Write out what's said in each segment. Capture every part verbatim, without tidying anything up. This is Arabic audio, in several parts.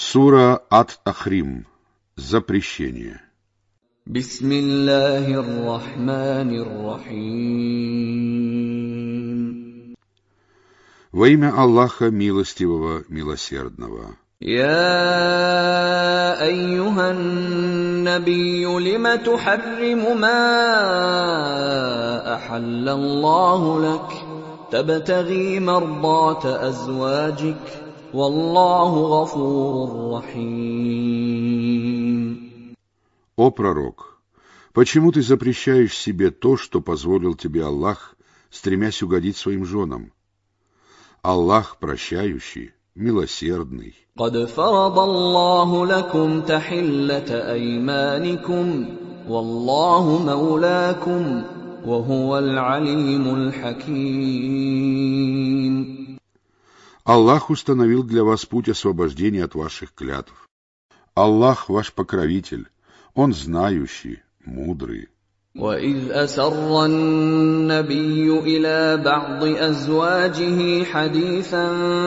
Сура Ат-Тахрим. Запрещение. Бисмиллахир-рахманир-рахим. Во имя Аллаха Милостивого, Милосердного. يا أيها النبي لم تحرم ما أحل الله لك تبتغي مرضات أزواجك والله غفور رحيم. О пророк, почему ты запрещаешь себе то, что позволил тебе Аллах, стремясь угодить своим женам? Аллах прощающий, милосердный. قد فرض الله لكم تحلة أيمانكم والله مولاكم وهو العليم الحكيم. Аллах установил для вас путь освобождения от ваших клятв. Аллах ваш покровитель, Он знающий, мудрый. وَإِذْ أَسَرَّ النَّبِيُّ إِلَى بَعْضِ أَزْوَاجِهِ حَدِيثًا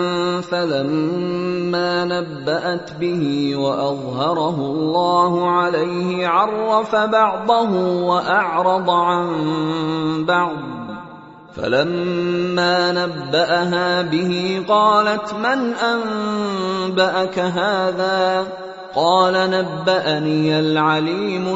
فَلَمَّا نَبَّأَتْ بِهِ وَأَظْهَرَهُ اللَّهُ عَلَيْهِ عَرَّفَ بَعْضَهُ وَأَعْرَضَ عَن بَعْضٍ فَلَمَّا نَبَّأَهَا بِهِ قَالَتْ مَنْ أَنبَأَكَ هَذَا قال نبأني العليم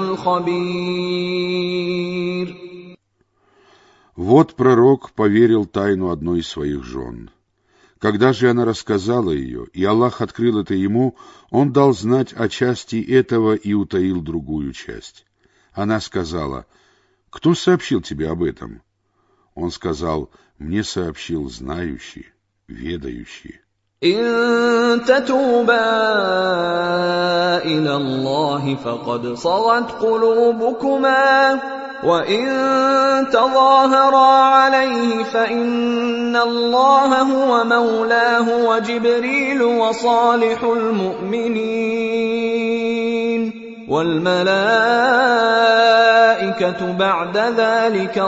الخبير. Вот пророк поверил тайну одной из своих жен. Когда же она рассказала ее, и Аллах открыл это ему, он дал знать о части этого и утаил другую часть. Она сказала: «Кто сообщил тебе об этом?» Он сказал: «Мне сообщил знающий, ведающий». إن تتوبا إلى الله فقد صغت قلوبكما وإن تظاهرا عليه فإن الله هو مولاه وجبريل وصالح المؤمنين والملائكة بعد ذلك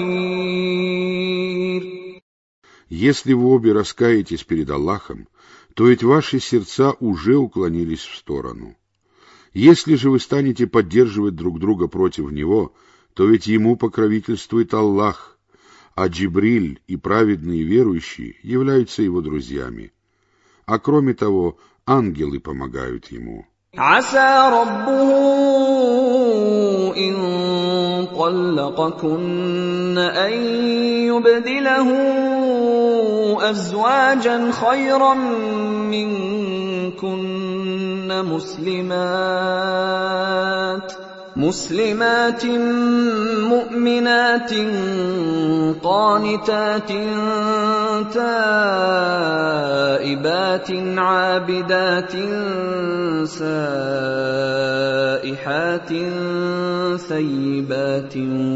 ظهير. Если вы обе раскаетесь перед Аллахом, то ведь ваши сердца уже уклонились в сторону. Если же вы станете поддерживать друг друга против Него, то ведь Ему покровительствует Аллах, а Джибриль и праведные верующие являются Его друзьями. А кроме того, ангелы помогают Ему. عسى ربه إن طلقكن أن يبدله أزواجا خيرا منكن مسلمات مسلمات مؤمنات قانتات تائبات عابدات سائحات ثيبات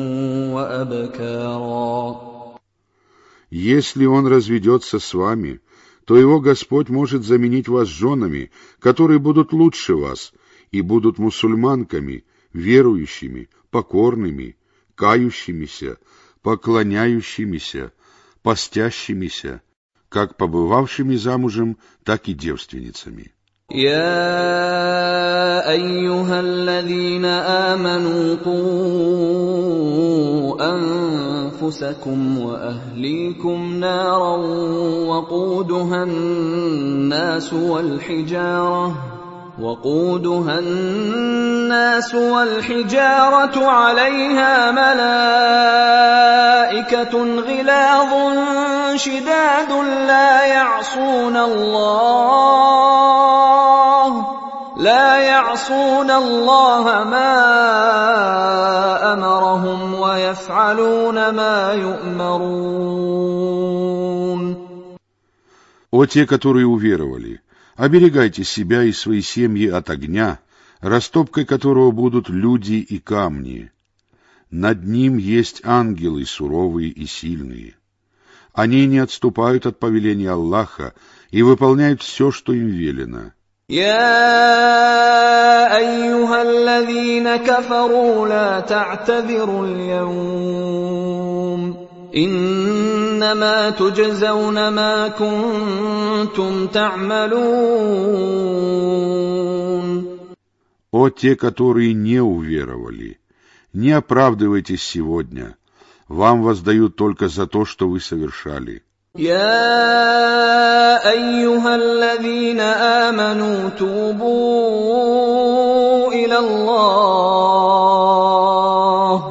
وأبكارا. Если он разведется с вами, то его Господь может заменить вас женами, которые будут лучше вас, и будут мусульманками, верующими, покорными, кающимися, поклоняющимися, постящимися, как побывавшими замужем, так и девственницами. يا أيها الذين آمنوا قوا أنفسكم وأهليكم نارا وقودها الناس والحجارة وقودها الناس والحجارة عليها ملائكة غلاظ شداد لا يعصون الله لا يعصون الله ما أمرهم ويفعلون ما يؤمرون. О те, которые уверовали, оберегайте себя и свои семьи от огня, растопкой которого будут люди и камни. Над ним есть ангелы суровые и сильные. Они не отступают от повеления Аллаха и выполняют все, что им велено. يا أيها الذين كفروا لا تعتذروا اليوم إنما تجزون ما كنتم تعملون. О те, которые не уверовали, не оправдывайтесь сегодня, вам воздают только за то, что вы совершали. يا أيها الذين آمنوا توبوا إلى الله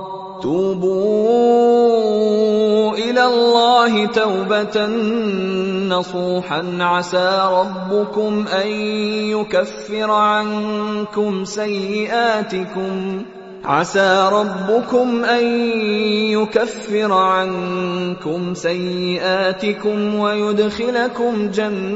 توبوا إلى الله توبة نصوحا عسى ربكم أن يكفر عنكم سيئاتكم عسى ربكم أن يكفر عنكم سيئاتكم ويدخلكم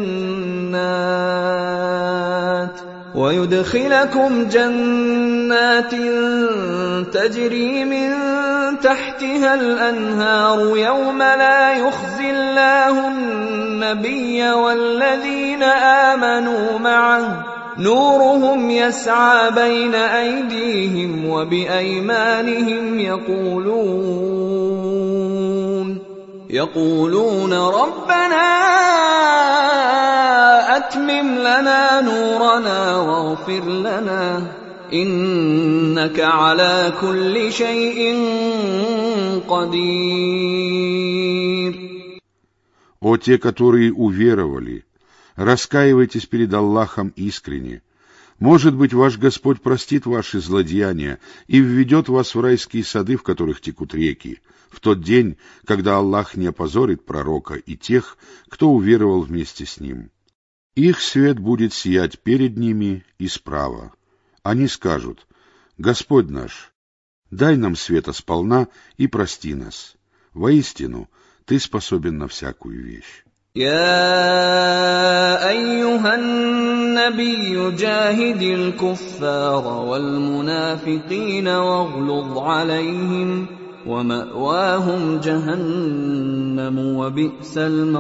جنات ويدخلكم جنات تجري من تحتها الأنهار يوم لا يخزي الله النبي والذين آمنوا معه نورهم يسعى بين أيديهم وبأيمانهم يقولون يقولون ربنا أتمم لنا نورنا واغفر لنا إنك على كل شيء قدير. О те, которые уверовали, раскаивайтесь перед Аллахом искренне. Может быть, ваш Господь простит ваши злодеяния и введет вас в райские сады, в которых текут реки, в тот день, когда Аллах не опозорит пророка и тех, кто уверовал вместе с ним. Их свет будет сиять перед ними и справа. Они скажут: «Господь наш, дай нам света сполна и прости нас. Воистину, Ты способен на всякую вещь». يا أيها النبي جاهد الكفار والمنافقين واغلظ عليهم ومأواهم جهنم وبئس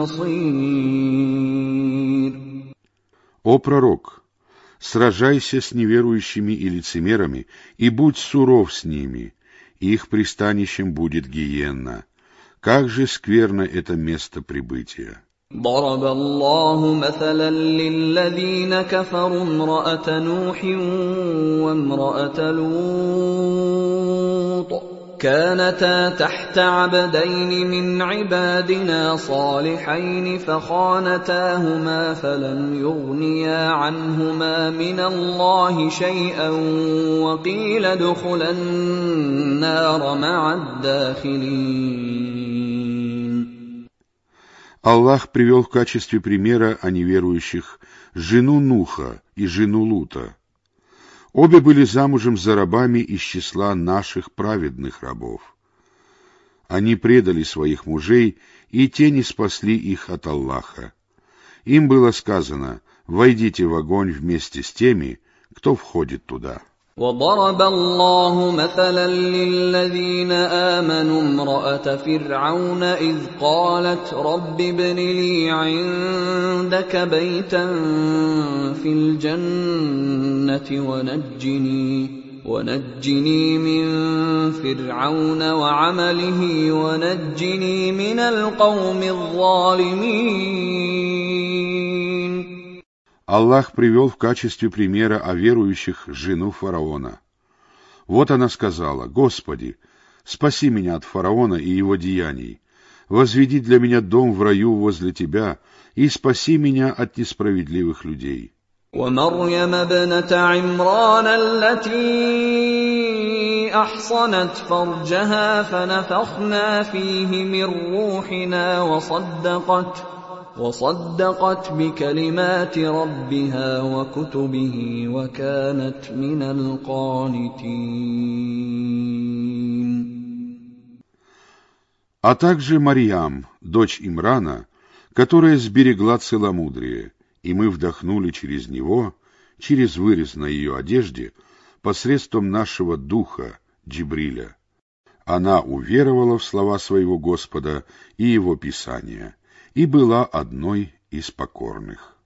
المصير. О пророк, сражайся с неверующими и лицемерами и будь суров с ними, их пристанищем будет гиенна. Как же скверно это место прибытия! ضرب الله مثلا للذين كفروا امرأة نوح وامرأة لوط كانتا تحت عبدين من عبادنا صالحين فخانتاهما فلم يغنيا عنهما من الله شيئا وقيل ادخلا النار مع الداخلين. Аллах привел в качестве примера о неверующих жену Нуха и жену Лута. Обе были замужем за рабами из числа наших праведных рабов. Они предали своих мужей, и те не спасли их от Аллаха. Им было сказано: «Войдите в огонь вместе с теми, кто входит туда». وضرب الله مثلا للذين آمنوا امرأة فرعون إذ قالت رب ابن لي عندك بيتا في الجنة ونجني ونجني من فرعون وعمله ونجني من القوم الظالمين. Аллах привел в качестве примера о верующих жену фараона. Вот она сказала: «Господи, спаси меня от фараона и его деяний, возведи для меня дом в раю возле Тебя и спаси меня от несправедливых людей». ومريم ابنة عمران التي أحصنت فرجها فنفخنا فيه من روحنا وصدقت وصدقت بكلمات ربها وكتبه وكانت من القانتين. А также Марьям, дочь Имрана, которая сберегла целомудрие, и мы вдохнули через него, через вырез на ее одежде, посредством нашего духа, Джибриля. Она уверовала в слова своего Господа и его Писания, и была одной из покорных.